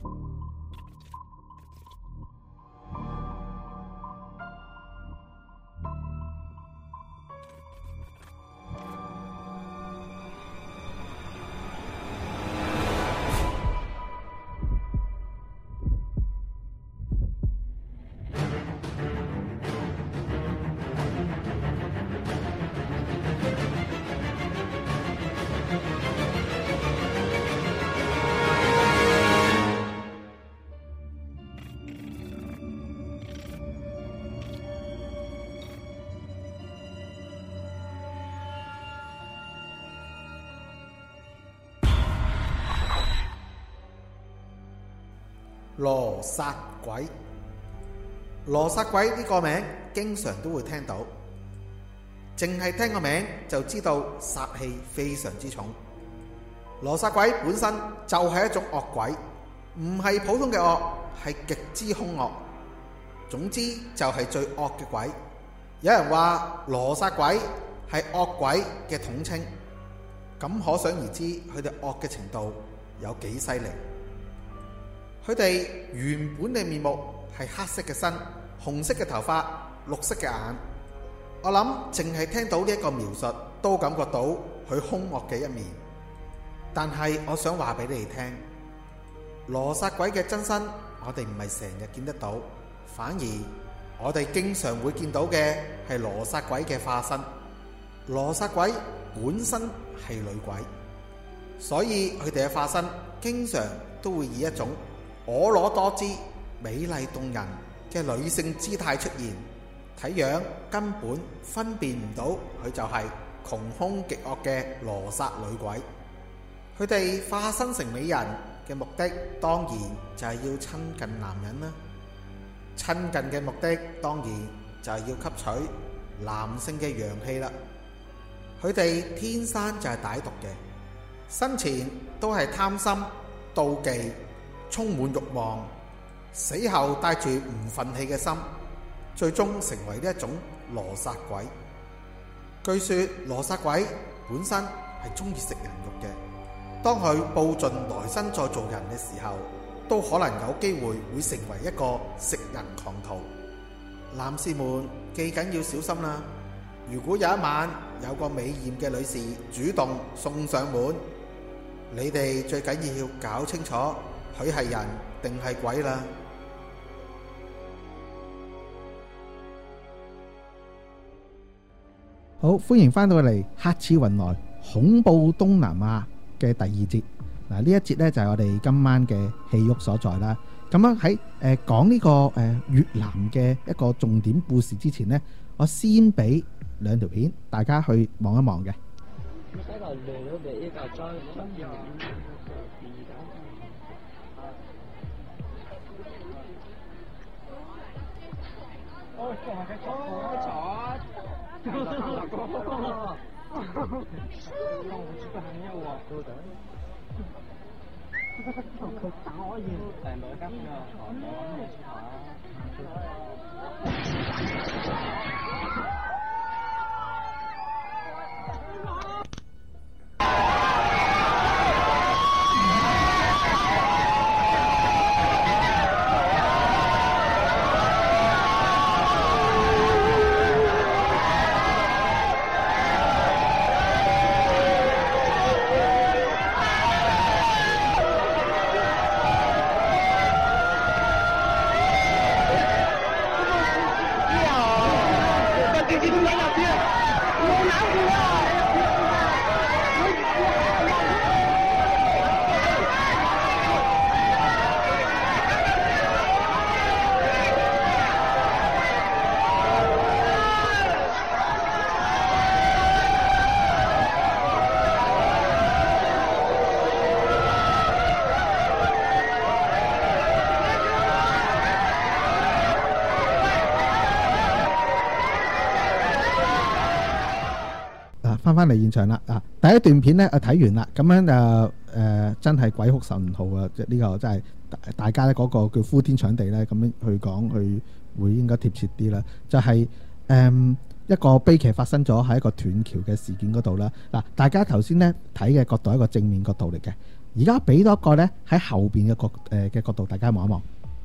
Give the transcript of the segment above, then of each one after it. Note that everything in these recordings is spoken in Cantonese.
羅剎鬼，羅剎鬼呢個名經常都會聽到，淨係聽個名就知道煞氣非常之重。羅剎鬼本身就係一種惡鬼，唔係普通嘅惡，係極之兇惡。總之就係最惡嘅鬼。有人話羅剎鬼係惡鬼嘅統稱，咁可想而知佢哋惡嘅程度有幾犀利。佢哋原本嘅面目係黑色嘅身、紅色嘅頭髮、綠色嘅眼。我諗淨係聽到呢一個描述，都感覺到佢兇惡嘅一面。但係我想話俾你哋聽，羅剎鬼嘅真身我哋唔係成日見得到，反而我哋經常會見到嘅係羅剎鬼嘅化身。羅剎鬼本身係女鬼，所以佢哋嘅化身經常都會以一種婀娜多姿、美麗動人嘅女性姿態出現，睇樣根本分辨唔到佢就係窮兇極惡嘅羅剎女鬼。佢哋化身成美人嘅目的，當然就係要親近男人啦。親近嘅目的，當然就係要吸取男性嘅陽氣啦。佢哋天生就係歹毒嘅，生前都係貪心、妒忌，充滿慾望，死後帶住唔忿氣嘅心，最終成為呢一種羅剎鬼。據說羅剎鬼本身係中意食人肉嘅，當佢報盡來生再做人嘅時候，都可能有機會會成為一個食人狂徒。男士們記緊要小心啦！如果有一晚有個美艷嘅女士主動送上門，你哋最緊要搞清楚佢係人定係鬼啦。 好，歡迎翻到嚟黑似雲來恐怖東南亞嘅第二節。嗱，呢一節呢就係我哋今晚嘅戲肉所在啦。咁樣喺講呢個越南嘅一個重點故事之前呢，我先俾兩條片大家去望一望嘅。翻嚟現場啦！第一段片咧睇完啦，咁樣就真係鬼哭神號啊！呢個真係大家咧嗰個叫呼天搶地咧，咁樣去講，佢會應該貼切啲啦。就係一個悲劇發生咗喺一個斷橋嘅事件嗰度啦。嗱，大家頭先咧睇嘅角度係一個正面角度嚟嘅，而家俾多一個咧喺後邊嘅角度，大家望一望。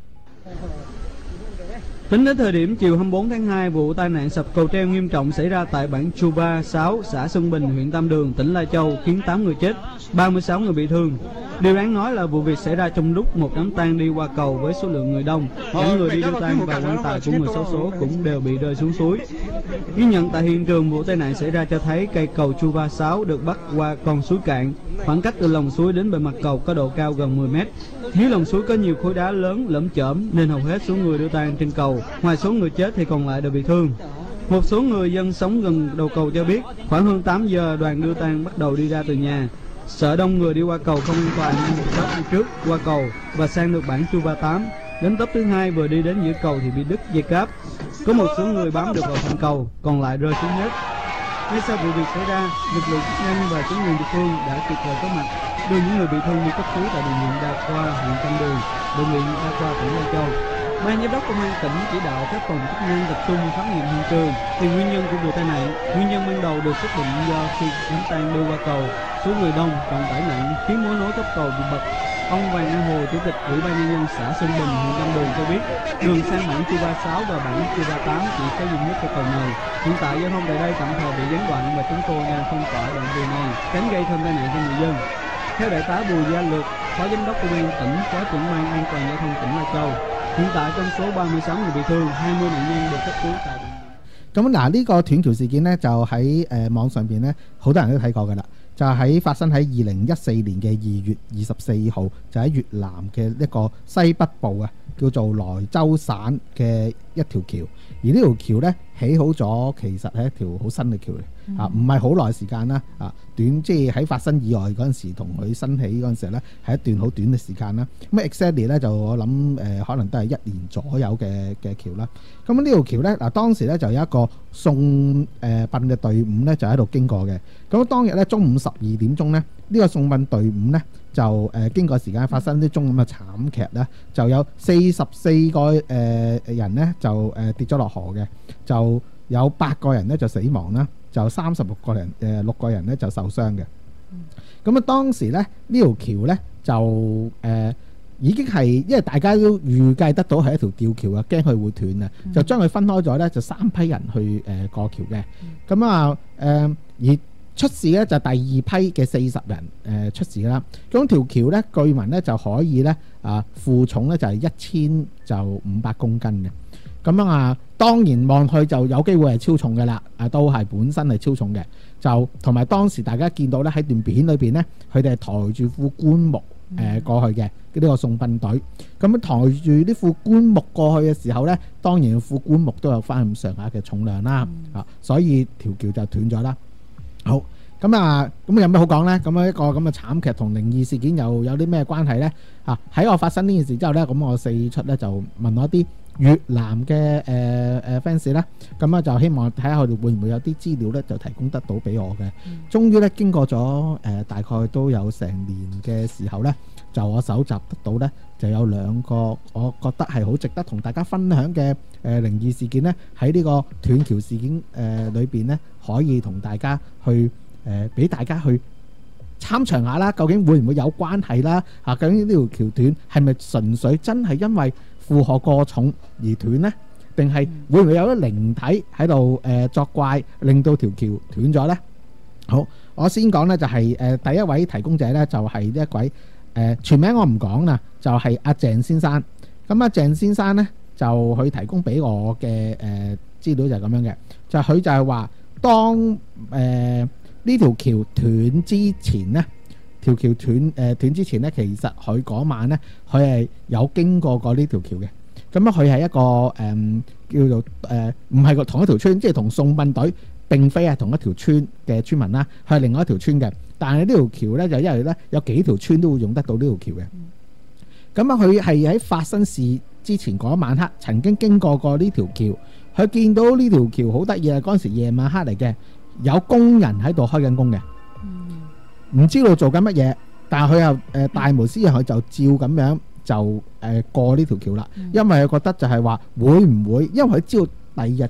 Tính đến thời điểm chiều 24 tháng 2, vụ tai nạn sập cầu treo nghiêm trọng xảy ra tại bản Chuba 6, xã Xuân Bình, huyện Tam Đường, tỉnh Lai Châu, khiến 8 người chết, 36 người bị thương. Điều đáng nói là vụ việc xảy ra trong lúc một đám tang đi qua cầu với số lượng người đông. Những người đi đưa tang và quan tài của người xấu số cũng đều bị rơi xuống suối. Ghi nhận tại hiện trường, vụ tai nạn xảy ra cho thấy cây cầu Chuba 6 được bắc qua con suối cạn. Khoảng cách từ lòng suối đến bề mặt cầu có độ cao gần 10 mét. Dưới lòng suối có nhiều khối đá lớn lởm chởm nên hầu hết số người đưa tang trên cầu, ngoài số người chết thì còn lại đều bị thương. Một số người dân sống gần đầu cầu cho biết, khoảng hơn 8 giờ đoàn đưa tang bắt đầu đi ra từ nhà. Sợ đông người đi qua cầu không an toàn nên một tốp đi trước qua cầu và sang được bản Chuba 8. Đến tốp thứ hai vừa đi đến giữa cầu thì bị đứt dây cáp. Có một số người bám được vào thành cầu, còn lại rơi xuống hết. Ngay sau vụ việc xảy ra, lực lượng chức năng và chính quyền địa phương đã kịp thời có mặt, đưa những người bị thương đi cấp cứu tại bệnh viện đa khoa huyện Tam Đường, bệnh viện đa khoa tỉnh Lai Châu. Ban giám đốc công an tỉnh chỉ đạo các phòng chức năng tập trung khám nghiệm hiện trường, tìm nguyên nhân của vụ tai nạn. Nguyên nhân ban đầu được xác định do khi đám tang đưa qua cầu, số người đông trọng tải nặng khiến mối nối cấp cầu bị bật. Ông Vàng A Hồ, chủ tịch Ủy ban nhân dân xã Xuân Bình, huyện Tam Đường cho biết, đường sang bản Chuba 6 và bản Chuba 8 chỉ có duy nhất cây cầu này. Hiện tại giao thông tại đây tạm thời bị gián đoạn và chúng tôi đang phong tỏa đoạn đường này, tránh gây thêm tai nạn cho người dân. Theo đại tá Bùi Gia Lược, phó giám đốc công an tỉnh, phó trưởng ban an toàn giao thông tỉnh Lai Châu, hiện tại trong số 36 người bị thương, 20 nạn nhân được cấp cứu tại bệnh viện. 咁嗱，呢個斷橋事件呢，就喺網上邊呢，好多人都睇過㗎啦。就喺發生喺2014年嘅2月24號，就喺越南嘅一個西北部啊，叫做萊州省嘅一條橋。而呢條橋呢，起好咗，其實係一條好新嘅橋嚟唔係好耐時間啦短即係喺發生意外嗰陣時同佢新起嗰陣時呢，係一段好短嘅時間啦。咁 exactly 呢，就我諗可能都係1年左右嘅橋啦。咁呢條橋呢，嗱當時呢，就有一個送殯嘅隊伍呢，就喺度經過嘅。咁當日呢，中午12點鐘呢，呢個送殯隊伍呢，就經過時間發生啲宗咁嘅慘劇呢，就有44個人呢，就跌咗落河嘅，就有8個人呢，就死亡啦，就36個人6個人呢，就受傷嘅。咁當時呢，呢條橋呢，就已經係因為大家都預計得到係一條吊橋啊，驚佢會斷啊，就將佢分開咗呢，就3批人去過橋嘅。咁而出事咧就第二批嘅40人出事啦。咁條橋咧據聞咧就可以咧負重咧就係1500公斤嘅。咁當然望去就有機會係超重嘅啦，都係本身係超重嘅。就同埋當時大家見到咧喺段片裏邊咧，佢哋係抬住副棺木過去嘅呢個送殯隊。咁抬住呢副棺木過去嘅時候咧，當然副棺木都有翻咁上下嘅重量啦，所以條橋就斷咗啦。好，咁有咩好講呢？咁一個咁嘅慘劇同靈異事件又有啲咩關係呢？喺我發生呢件事之後呢，咁我四出呢就問我啲越南嘅fans 啦，咁就希望睇下佢哋會唔會有啲資料呢，就提供得到俾我嘅。終於呢，經過咗大概都有成年嘅時候呢，就我搜集得到呢，就有2個我覺得係好值得同大家分享嘅靈異事件呢，喺呢個斷橋事件裏邊呢，可以同大家去俾大家去參詳下啦，究竟會唔會有關係啦？究竟呢條橋斷係咪純粹真係因為負荷過重而斷呢？定係會唔會有啲靈體喺度作怪，令到條橋斷咗呢？好，我先講呢，就係第一位提供者呢，就係呢一位全名我唔講啦，就係阿鄭先生。咁鄭先生呢，就佢提供俾我嘅資料就係咁樣嘅，就佢就係話當呢條橋斷之前呢，條橋斷之前呢，其實佢嗰晚呢，佢係有經過呢條橋嘅。咁佢係一個叫做唔係個同一條村，即係同送殯隊並非係同一條村嘅村民啦，佢係另外一條村嘅。但係呢條橋呢，就因為呢有幾條村都會用得到呢條橋嘅。咁佢係喺發生事之前嗰晚黑曾經經過呢條橋，佢見到呢條橋好得意啊！嗰陣時夜晚黑嚟嘅。有工人喺度開緊工嘅，唔知道做緊乜嘢，但係佢又大無私人，佢就照咁樣就過呢條橋啦。因為佢覺得就係話會唔會，因為佢知道第二日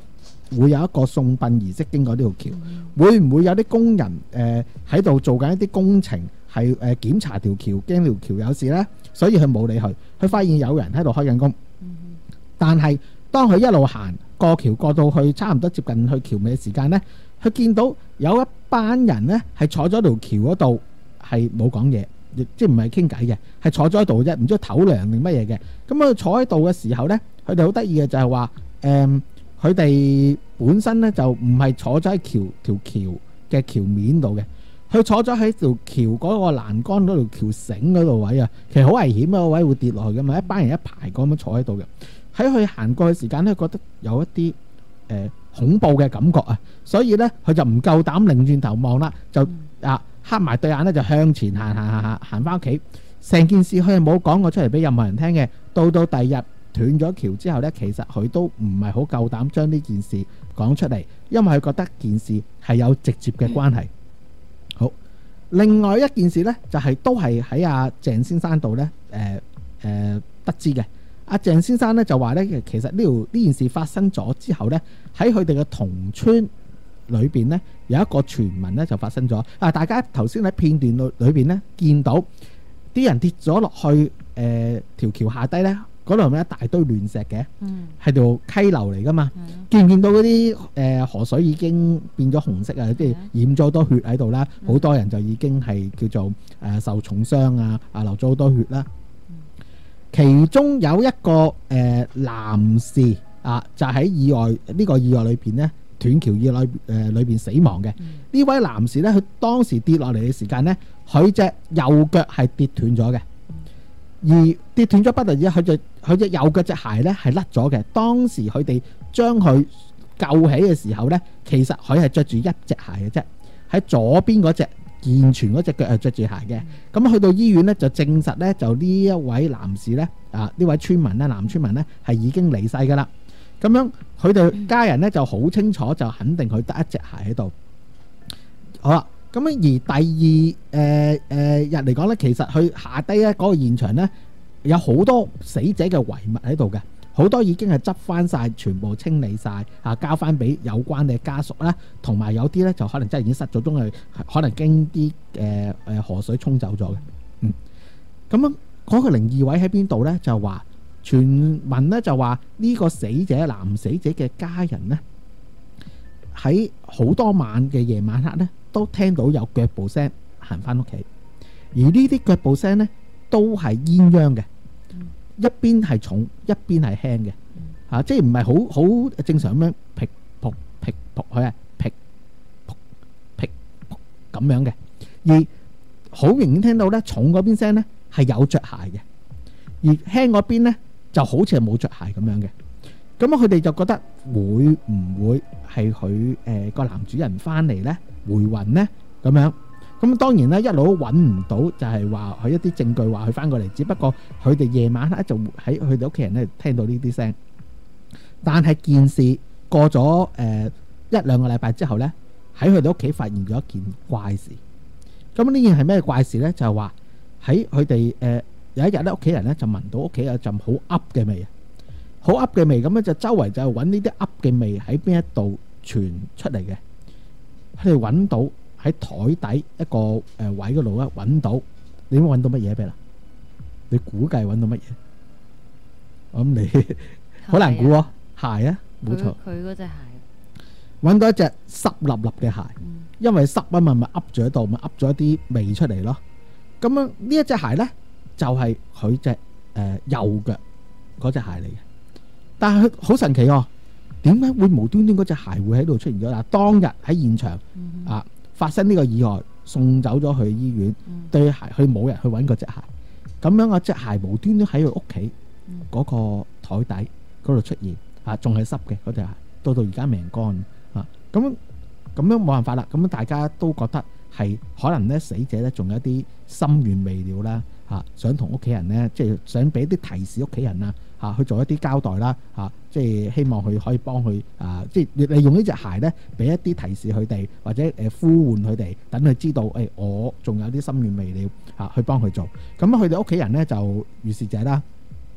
會有一個送殯儀式經過呢條橋，會唔會有啲工人喺度做緊一啲工程，係檢查條橋，驚條橋有事呢？所以佢冇理佢，佢發現有人喺度開緊工，但係當佢一路行過橋過到去差唔多接近去橋尾嘅時間呢，佢見到有一班人呢係坐咗條橋嗰度，係冇講嘢，亦即係唔係傾偈嘅，係坐咗喺度啫，唔知唞涼定乜嘢嘅。咁佢坐喺度嘅時候呢，佢哋好得意嘅就係話，佢哋本身呢就唔係坐咗喺條橋嘅橋面度嘅，佢坐咗喺條橋嗰個欄杆嗰度橋繩嗰度位啊，其實好危險啊，個位會跌落去噶嘛，一班人一排咁樣坐喺度嘅。喺佢行過嘅時間呢，覺得有一啲恐怖嘅感覺啊，所以呢，佢就唔夠膽擰轉頭望啦，就黑埋對眼咧，就向前行翻屋企。成件事佢係冇講過出嚟俾任何人聽嘅。到第二日斷咗橋之後呢，其實佢都唔係好夠膽將呢件事講出嚟，因為佢覺得件事係有直接嘅關係。好，另外一件事呢，就係都係喺阿鄭先生度呢得知嘅。阿鄭先生呢就話呢，其實呢件事發生咗之後呢，喺佢哋嘅同村裏邊呢，有一個傳聞呢就發生咗。大家頭先喺片段裏邊呢見到啲人跌咗落去條橋下低呢，嗰度有一大堆亂石嘅，係條溪流嚟噶嘛。見唔見到嗰啲河水已經變咗紅色啊？即係染咗好多血喺度啦，好多人就已經係叫做受重傷啊，流咗好多血啦。其中有一個男士就喺呢個意外裏邊呢，斷橋意外裏邊死亡嘅。呢位男士呢，佢當時跌落嚟嘅時間呢，佢隻右腳係跌斷咗嘅，而跌斷咗不特止，佢隻右腳隻鞋呢係甩咗嘅。當時佢哋將佢救起嘅時候呢，其實佢係着住一隻鞋嘅啫，喺左邊嗰隻健全嗰隻腳係着住鞋嘅。咁去到醫院呢，就證實呢，就呢一位男士呢，呢位村民呢，男村民呢，係已經離世噶啦。咁樣佢哋家人呢就好清楚，就肯定佢得一隻鞋喺度。好啦，咁樣而第二日嚟講呢，其實佢下低呢嗰個現場呢，有好多死者嘅遺物喺度嘅，好多已經係執翻晒，全部清理晒，交翻俾有關嘅家屬啦，同埋有啲呢就可能真係已經失咗蹤，可能經啲河水沖走咗嘅。咁樣嗰個靈異位喺邊度呢？就話傳聞呢就話呢個死者男死者嘅家人呢，喺好多晚嘅夜晚黑呢，都聽到有腳步聲行翻屋企，而呢啲腳步聲呢，都係鴛鴦嘅，一邊係重一邊係輕嘅，即係唔係好正常咁樣劈撲劈撲，佢係劈撲劈撲咁樣嘅。而好明顯聽到呢，重嗰邊聲呢係有着鞋嘅，而輕嗰邊呢就好似係冇着鞋咁樣嘅。咁佢哋就覺得會唔會係佢個男主人翻嚟呢，回魂呢咁樣。咁當然咧，一路都揾唔到，就係話佢一啲證據話佢翻過嚟，只不過佢哋夜晚黑就喺佢哋屋企人咧聽到呢啲聲。但係件事過咗一兩個禮拜之後呢，喺佢哋屋企發現咗一件怪事。咁呢件係咩怪事呢？就係話喺佢哋有一日咧，屋企人咧就聞到屋企有陣好噏嘅味，好噏嘅味，咁咧就周圍就揾呢啲噏嘅味喺邊一度傳出嚟嘅。佢哋揾到喺台底一個位嗰度咧，揾到，你點揾到乜嘢俾啦？你估計揾到乜嘢？我諗你好難估喎，鞋啊，冇錯。 佢嗰隻鞋揾到一隻濕立立嘅鞋，因為濕啊嘛，咪噏住喺度，咪噏咗一啲味出嚟咯。咁樣呢一隻鞋咧，就係佢隻右腳嗰隻鞋嚟嘅。但係佢好神奇喎，點解會無端端嗰隻鞋會喺度出現咗？嗱，當日喺現場發生呢個意外，送走咗去醫院，對鞋佢冇人去揾嗰隻鞋，咁樣嗰隻鞋無端端喺佢屋企嗰個台底嗰度出現，仲係濕嘅嗰隻鞋，到而家未人乾咁樣冇辦法啦。咁大家都覺得係可能咧，死者咧仲有一啲心願未了啦，想同屋企人咧，即係想俾啲提示屋企人啊，去做一啲交代啦，即係希望佢可以幫佢即係利用呢隻鞋咧，俾一啲提示佢哋，或者呼喚佢哋，等佢知道我仲有啲心願未了，去幫佢做。咁佢哋屋企人咧就如是者啦，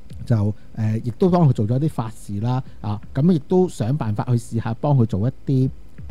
就亦都幫佢做咗啲法事啦，咁亦都想辦法去試下幫佢做一啲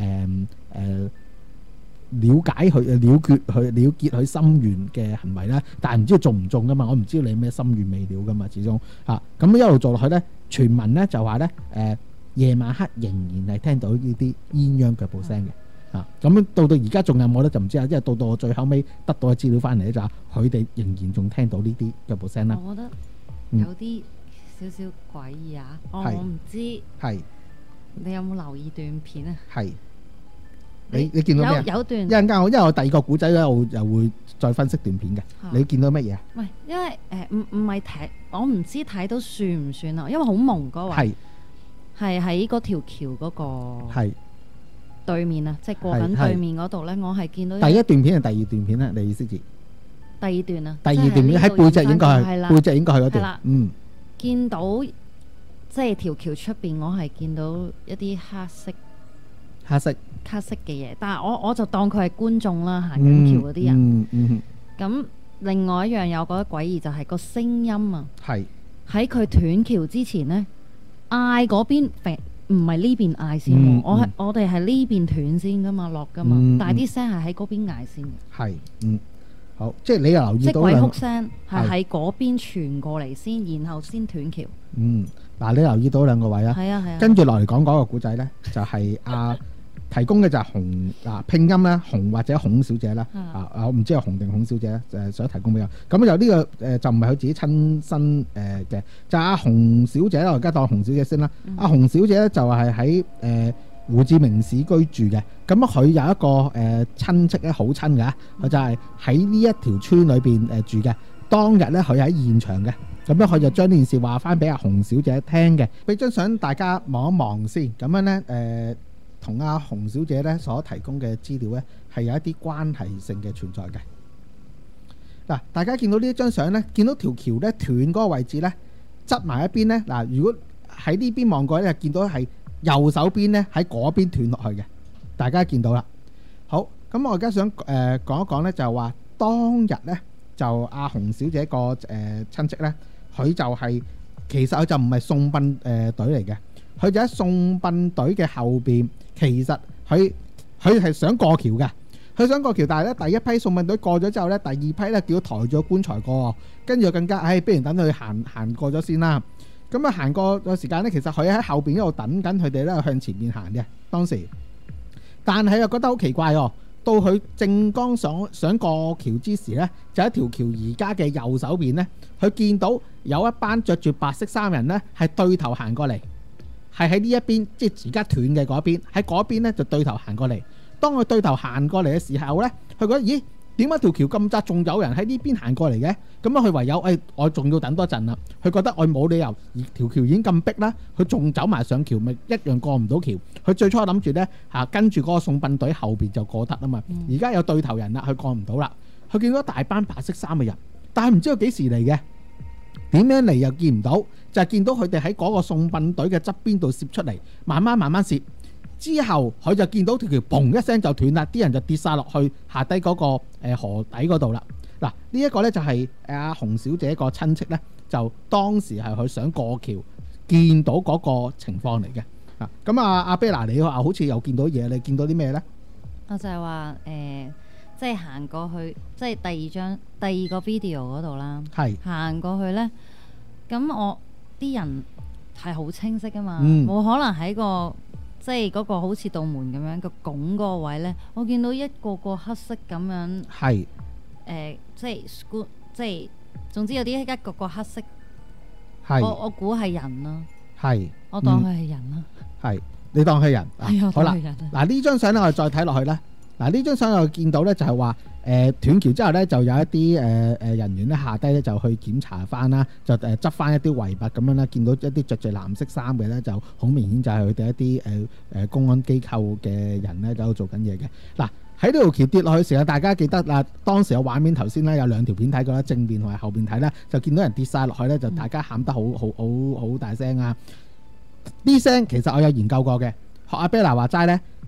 了解佢、了結佢心願嘅行為啦，但係唔知道中唔中噶嘛，我唔知道你咩心願未了噶嘛，始終咁一路做落去咧，傳聞咧就話咧夜晚黑仍然係聽到呢啲鴛鴦腳步聲嘅，咁到而家仲有冇咧就唔知啦，因為到我最後尾得到嘅資料翻嚟咧就話佢哋仍然仲聽到呢啲腳步聲啦。 我覺得有啲少少詭異啊！我唔知係你有冇留意段片啊？ 係你見到咩啊？ 有段一陣間因為我第二個古仔咧，我又會再分析段片嘅。你見到乜嘢啊？ 唔係，因為唔係睇，我唔知睇到算唔算啊？因為好朦嗰位係喺嗰條橋嗰個對面啊，即係過緊對面嗰度咧，我係見到第一段片定第二段片咧？你意思指？ 第二段啊， 第二段片喺背脊應該係背脊應該係嗰段， 見到即係條橋出邊，我係見到一啲黑色嘅嘢，但係我就當佢係觀眾啦，行緊橋嗰啲人。咁另外一樣有覺得詭異就係個聲音啊，喺佢斷橋之前呢，嗌嗰邊唔係呢邊嗌先，我哋係呢邊斷先噶嘛，落噶嘛，但係啲聲係喺嗰邊嗌先嘅。 好，即係你又留意到即鬼哭聲係喺嗰邊傳過嚟先，然後先斷橋。 嗱，你留意到兩個位啊？係啊。跟住落嚟講嗰個古仔咧，就係提供嘅就係洪拼音啦，洪或者孔小姐啦。我唔知係洪定孔小姐咧，想提供俾我。咁有呢個就唔係佢自己親身嘅，就阿洪小姐啦。我而家當洪小姐先啦。阿洪小姐咧就係喺胡志明市居住嘅，咁佢有一個親戚咧，好親嘅，佢就係喺呢一條村裏邊住嘅。當日咧佢喺現場嘅，咁樣佢就將呢件事話翻俾阿洪小姐聽嘅。俾張相大家望一望先，咁樣咧同阿洪小姐咧所提供嘅資料咧係有一啲關係性嘅存在嘅。嗱，大家見到呢一張相咧，見到條橋咧斷嗰個位置咧，側埋一邊咧，嗱，如果喺呢邊望過咧，見到係右手邊咧喺嗰邊斷落去嘅，大家見到啦。好，咁我而家想講一講咧，就係話當日咧就阿洪小姐個親戚咧，佢就係其實佢就唔係送殯隊嚟嘅，佢就喺送殯隊嘅後邊。其實佢係想過橋嘅，佢想過橋，但係咧第一批送殯隊過咗之後咧，第二批咧叫抬咗棺材過，跟住更加不如等佢行過咗先啦。咁行過個時間咧，其實佢喺後邊一路等緊佢哋咧向前面行嘅當時，但係又覺得好奇怪喎。到佢正剛想過橋之時咧，就喺條橋而家嘅右手邊咧，佢見到有一班着住白色衫人咧係對頭行過嚟。係喺呢一邊，即係而家斷嘅嗰邊，喺嗰邊咧就對頭行過嚟。當佢對頭行過嚟嘅時候咧，佢覺得咦，點解條橋咁窄，仲有人喺呢邊行過嚟嘅？咁樣佢唯有我仲要等多陣啦。佢覺得我冇理由，而條橋已經咁逼啦，佢仲走埋上橋，咪一樣過唔到橋。佢最初諗住咧跟住嗰個送殯隊後邊就過得啊嘛。而家有對頭人啦，佢過唔到啦。佢見到一大班白色衫嘅人，但係唔知道幾時嚟嘅。點樣嚟又見唔到，就係見到佢哋喺嗰個送殯隊嘅側邊度攝出嚟，慢慢攝。之後佢就見到條橋砰一聲就斷啦，啲人就跌晒落去下低嗰個河底嗰度啦。嗱，呢一個呢就係阿洪小姐個親戚呢，就當時係佢想過橋見到嗰個情況嚟嘅。咁阿貝娜，你話好似又見到嘢，你見到啲咩呢？ 我就係話即係行過去，即係第二個 video 嗰度啦。行過去呢，咁我啲人係好清晰噶嘛，冇可能喺個即係嗰個好似道門咁樣個拱嗰個位呢。我見到一個個黑色咁樣，即係總之有啲一個個黑色，我估係人啦。我當佢係人啦。 你當佢人。好啦， 嗱呢張相咧，我哋再睇落去啦。嗱，呢張相我見到咧，就係話斷橋之後咧，就有一啲人員咧下低咧就去檢查翻啦，就執翻一啲遺物咁樣啦。見到一啲着住藍色衫嘅咧，就好明顯就係佢哋一啲公安機構嘅人咧，喺度做緊嘢嘅。嗱，喺呢條橋跌落去時候，大家記得啦，當時嘅畫面頭先咧有兩條片睇過啦，正面同埋後邊睇咧，就見到人跌晒落去咧，就大家喊得好大聲啊！啲聲其實我有研究過嘅，學阿 Bella 話齋咧。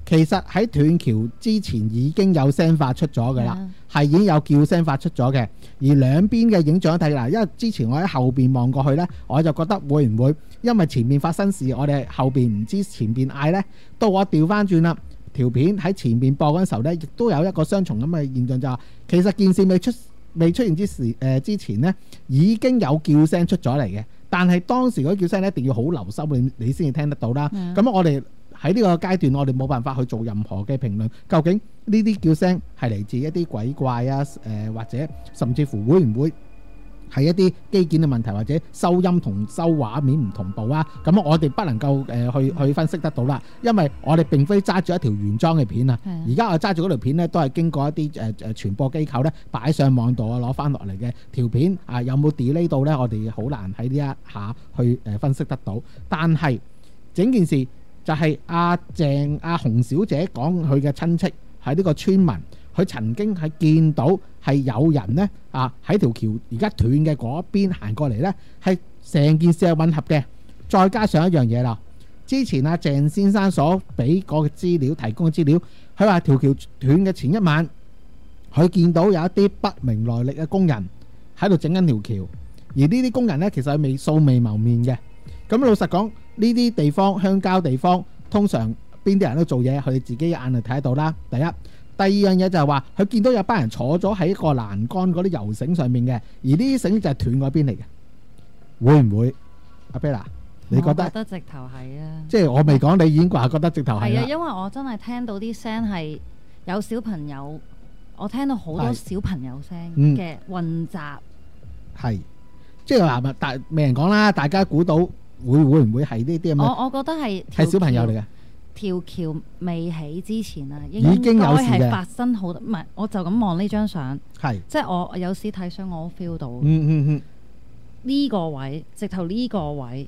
其實喺斷橋之前已經有聲發出咗㗎啦，係已經有叫聲發出咗嘅。而兩邊嘅影像睇啦，因為之前我喺後邊望過去呢，我就覺得會唔會因為前面發生事，我哋後邊唔知前邊嗌呢，到我調翻轉啦，條片喺前面播嗰陣時候呢，亦都有一個雙重咁嘅現象，就係其實件事未出現之前呢，已經有叫聲出咗嚟嘅。但係當時嗰叫聲一定要好留心，你先至聽得到啦。咁我哋喺呢個階段，我哋冇辦法去做任何嘅評論。究竟呢啲叫聲係嚟自一啲鬼怪啊？或者甚至乎會唔會係一啲機件嘅問題，或者收音同收畫面唔同步啊？咁我哋不能夠去分析得到啦，因為我哋並非揸住一條原裝嘅片啊。而家我揸住嗰條片呢，都係經過一啲傳播機構呢擺上網度啊，攞翻落嚟嘅條片啊，有冇 delay 到呢？我哋好難喺呢一下去分析得到。但係整件事就係阿洪小姐講佢嘅親戚係呢個村民，佢曾經係見到係有人呢喺條橋而家斷嘅嗰邊行過嚟呢，係成件事係混合嘅。再加上一樣嘢啦，之前阿鄭先生所俾個資料提供嘅資料，佢話條橋斷嘅前一晚，佢見到有一啲不明來歷嘅工人喺度整緊條橋，而呢啲工人呢，其實係素未謀面嘅。咁老實講，呢啲地方鄉郊地方，通常邊啲人都做嘢，佢哋自己眼就睇得到啦。第一，第二樣嘢就係話，佢見到有班人坐咗喺一個欄杆嗰啲油繩上面嘅，而呢啲繩就係斷嗰邊嚟嘅。會唔會阿 Bella？你覺得？ 我覺得直頭係啊！ 即係我未講，你已經話覺得直頭係啦。 係啊，因為我真係聽到啲聲係有小朋友，我聽到好多小朋友聲嘅混雜。係， 即係話但未人講啦，大家估到會唔會係呢啲咁嘅？ 我覺得係小朋友嚟嘅。 條橋未起之前啊， 已經有事嘅。 係發生好多，唔係我就咁望呢張相， 係即係我有時睇相我 feel 到。呢個位，直頭呢個位。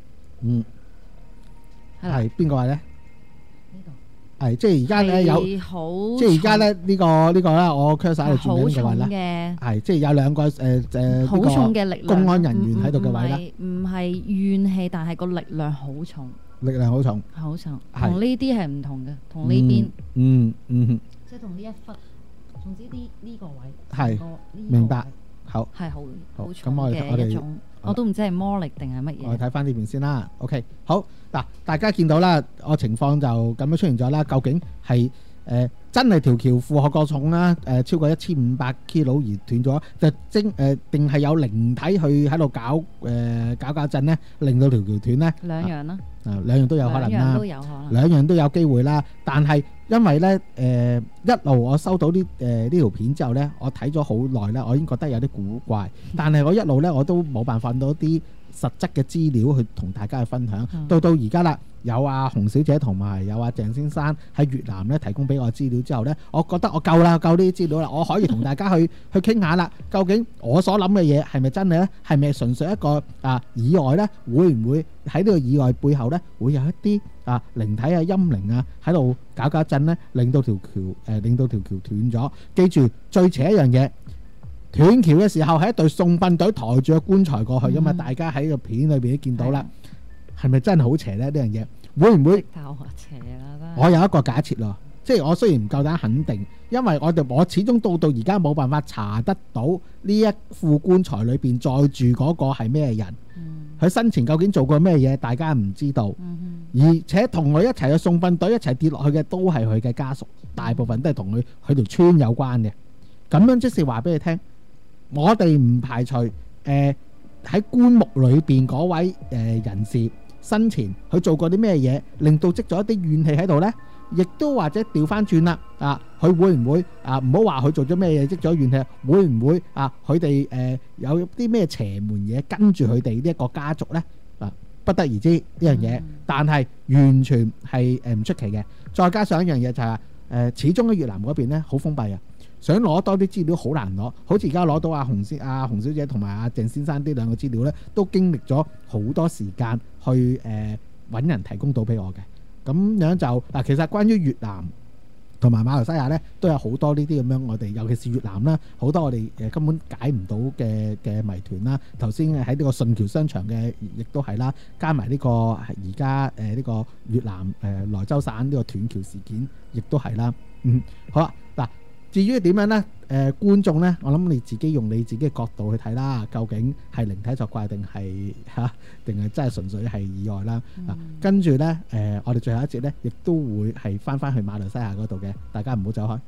係邊個位咧？ 呢度係即係而家咧有，即係而家咧呢個咧，我 cursor 喺度轉緊嘅位咧，係即係有兩個好重嘅力量公安人員喺度嘅位啦。 唔係怨氣，但係個力量好重。 力量好重， 好重，同呢啲係唔同嘅，同呢邊，即係同呢一忽，總之呢個位係明白，好係好重嘅一種，我都唔知係魔力定係乜嘢。 我哋睇翻呢邊先啦。OK， 好嗱，大家見到啦，我情況就咁樣出現咗啦。究竟係真係條橋負荷過重啦，超過1500 kilo 而斷咗，就定係有靈體去喺度搞震呢，令到條橋斷呢？兩樣啦。兩樣都有可能啦，兩樣都有機會啦。但係因為呢，一路我收到呢條片之後呢，我睇咗好耐呢，我已經覺得有啲古怪。但係我一路呢，我都冇辦法揾到啲實質嘅資料去同大家去分享。到而家啦，有阿洪小姐同埋有阿鄭先生喺越南呢提供俾我資料之後呢，我覺得我夠啦，夠呢啲資料啦，我可以同大家去傾下啦。究竟我所諗嘅嘢係咪真嘅呢？係咪純粹一個意外呢？會唔會喺呢個意外背後呢，會有一啲靈體啊、陰靈啊喺度搞震呢，令到條橋斷咗？記住最邪一樣嘢，斷橋嘅時候係一隊送殯隊抬住個棺材過去㗎嘛，大家喺個片裏邊都見到啦。係咪真係好邪呢？呢樣嘢會唔會？ 邪啦！ 我有一個假設咯，即係我雖然唔夠膽肯定，因為我始終到而家冇辦法查得到呢一副棺材裏邊載住嗰個係咩人，佢生前究竟做過咩嘢，大家唔知道。而且同佢一齊去送殯隊一齊跌落去嘅都係佢嘅家屬，大部分都係同佢條村有關嘅。咁樣即是話俾你聽，我哋唔排除喺棺木裏邊嗰位人士生前佢做過啲咩嘢，令到積咗一啲怨氣喺度呢？亦都或者調翻轉啦，佢會唔會唔好話佢做咗咩嘢積咗怨氣，會唔會佢哋有啲咩邪門嘢跟住佢哋呢一個家族呢？不得而知呢樣嘢，但係完全係唔出奇嘅。再加上一樣嘢就係始終喺越南嗰邊呢好封閉啊，想攞多啲資料好難攞。好似而家攞到阿洪小姐同埋阿鄭先生呢兩個資料呢，都經歷咗好多時間去揾人提供到俾我嘅。咁樣就其實關於越南同埋馬來西亞咧都有好多呢啲咁樣，我哋尤其是越南啦，好多我哋根本解唔到嘅謎團啦。頭先喺呢個順橋商場嘅亦都係啦，加埋呢個而家呢個越南萊州省呢個斷橋事件，亦都係啦。好啦，嗱，至於點樣呢？觀眾呢，我諗你自己用你自己嘅角度去睇啦，究竟係靈體作怪定係定係真係純粹係意外啦？跟住呢，我哋最後一節呢，亦都會係翻去馬來西亞嗰度嘅，大家唔好走開。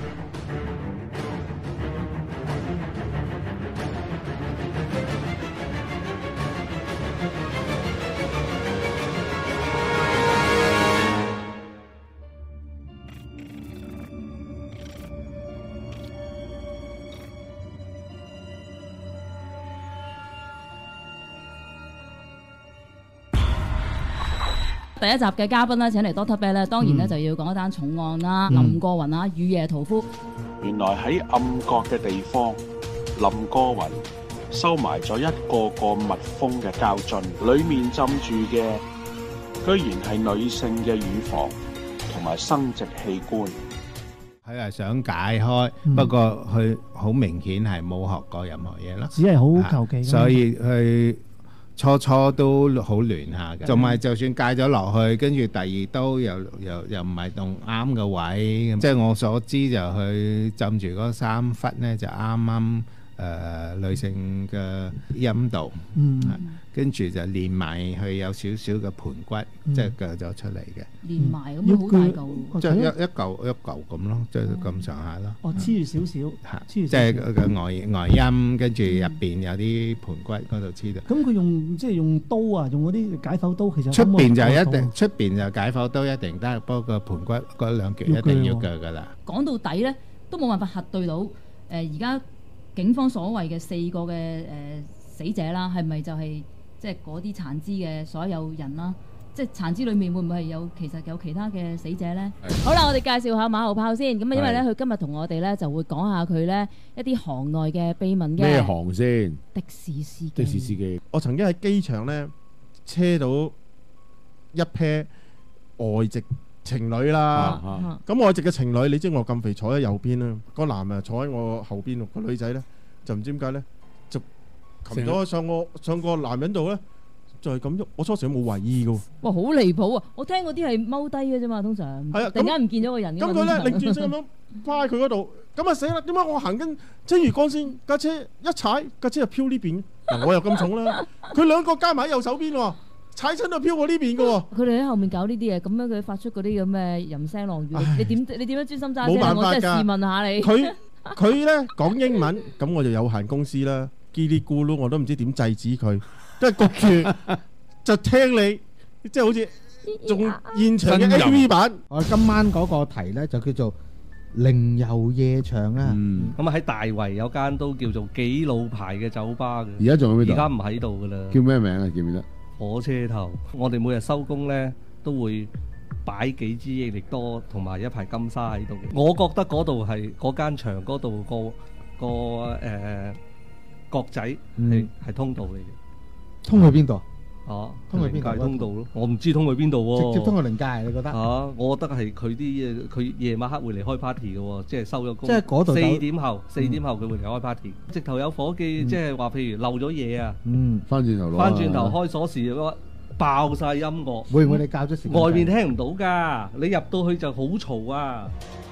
第一集嘅嘉賓咧，請嚟 Doctor Bear 咧，當然咧就要講一單重案啦。林過雲啊，雨夜屠夫。 原來喺暗角嘅地方，林過雲收埋咗一個個密封嘅膠樽，裡面浸住嘅居然係女性嘅乳房同埋生殖器官。 佢係想解開，不過佢好明顯係冇學過任何嘢咯， 只係好求其。 所以佢初都好亂下嘅，同埋就算戒咗落去，跟住第二刀又唔係動啱嘅位，即係我所知就佢浸住嗰3忽呢，就啱啱女性嘅陰道，跟住就連埋佢有少少嘅盤骨，即係鋸咗出嚟嘅。連埋咁好大嚿，即係一嚿咁咯，即係咁上下咯。 哦，黐住少少， 即係個外陰，跟住入邊有啲盤骨嗰度黐到。 咁佢用刀啊，用嗰啲解剖刀，其實出邊就一定，出邊就解剖刀一定得，不過個盤骨嗰兩橛一定要鋸噶啦。 講到底咧，都冇辦法核對到而家警方所謂嘅4個嘅死者啦，係咪就係即係嗰啲殘肢嘅所有人啦？即係殘肢裏面會唔會係其實有其他嘅死者咧？好啦，我哋介紹下馬後炮先。咁因為咧，佢今日同我哋咧就會講下佢咧一啲行內嘅秘聞嘅。 咩行先？ 的士司機。 的士司機。我曾經喺機場咧車到一 pair 外籍情侶啦，咁外籍嘅情侶，你知我咁肥坐喺右邊啦，個男啊坐喺我後邊，個女仔咧就唔知點解咧就擒咗上個男人度咧，就係咁喐。我初時都冇懷疑嘅喎。哇，好離譜啊！我聽嗰啲係踎低嘅啫嘛，通常。係啊，突然間唔見咗個人。咁佢咧擰轉身咁樣趴喺佢嗰度，咁啊死啦！點解我行緊青嶼幹線架車一踩架車就飄呢邊？嗱，我又咁重啦，佢兩個加埋喺右手邊喎。踩親都飄過呢邊嘅喎，佢哋喺後面搞呢啲嘢，咁樣佢發出嗰啲咁嘅淫聲浪語，你點樣專心揸車？冇辦法㗎，我真係試問下你。佢咧講英文，咁我就有限公司啦，嘰哩咕嚕我都唔知點制止佢，即係焗住就聽你，即係好似仲現場嘅 AV 版。 我今晚嗰個題咧就叫做靈遊夜場啊。 咁啊喺大圍有間都叫做幾老牌嘅酒吧嘅。 而家仲喺邊度？ 而家唔喺度㗎啦。 叫咩名啊？記唔記得？ 火車頭，我哋每日收工呢都會擺幾支益力多同埋一排金沙喺度嘅。我覺得嗰度係嗰間場嗰度個角仔係通道嚟嘅。 通去邊度？ 通去邊界通道咯。我唔知通去邊度喎。 直接通去靈界，你覺得？ 我覺得係佢啲嘢，佢夜晚黑會嚟開 party 嘅喎，即係收咗工。 即係嗰度 4點後佢會嚟開 party。直頭有伙計，即係話譬如漏咗嘢啊， 翻轉頭攞。 翻轉頭開鎖匙，爆晒音樂。 會唔會你教咗時間？ 外面聽唔到㗎，你入到去就好嘈啊。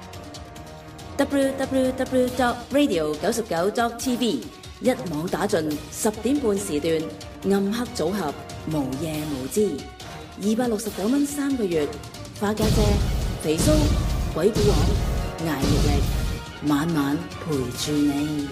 www.radio99.tv 一網打盡10點半時段，暗黑組合無夜無知，269蚊3個月，花家姐、肥蘇、鬼古王、捱力力，晚晚陪住你。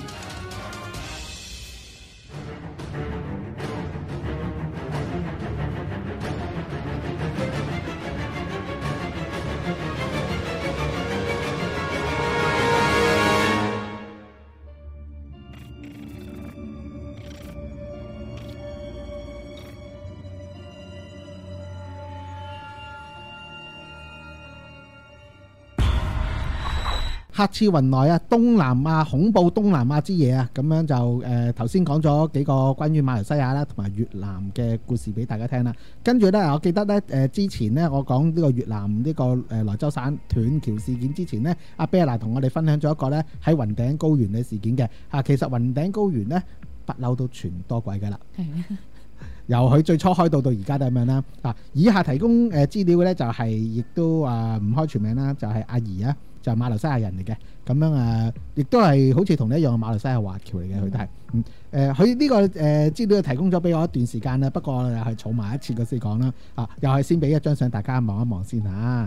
客似雲來啊，東南亞恐怖東南亞之夜啊，咁樣就頭先講咗幾個關於馬來西亞啦同埋越南嘅故事俾大家聽啦。跟住呢，我記得呢，之前呢，我講呢個越南呢個萊州省斷橋事件之前呢，阿 Bella 同我哋分享咗一個呢喺雲頂高原嘅事件嘅。其實雲頂高原呢，不嬲都傳多鬼㗎啦。由佢最初開到而家都係咁樣啦。以下提供資料嘅呢，就係亦都唔開全名啦，就係阿怡啊。就係馬來西亞人嚟嘅，咁樣亦都係好似同你一樣馬來西亞華僑嚟嘅，佢都係，佢呢個資料提供咗俾我一段時間啦，不過又係儲埋一次嘅先講啦，又係先俾一張相大家望一望先嚇。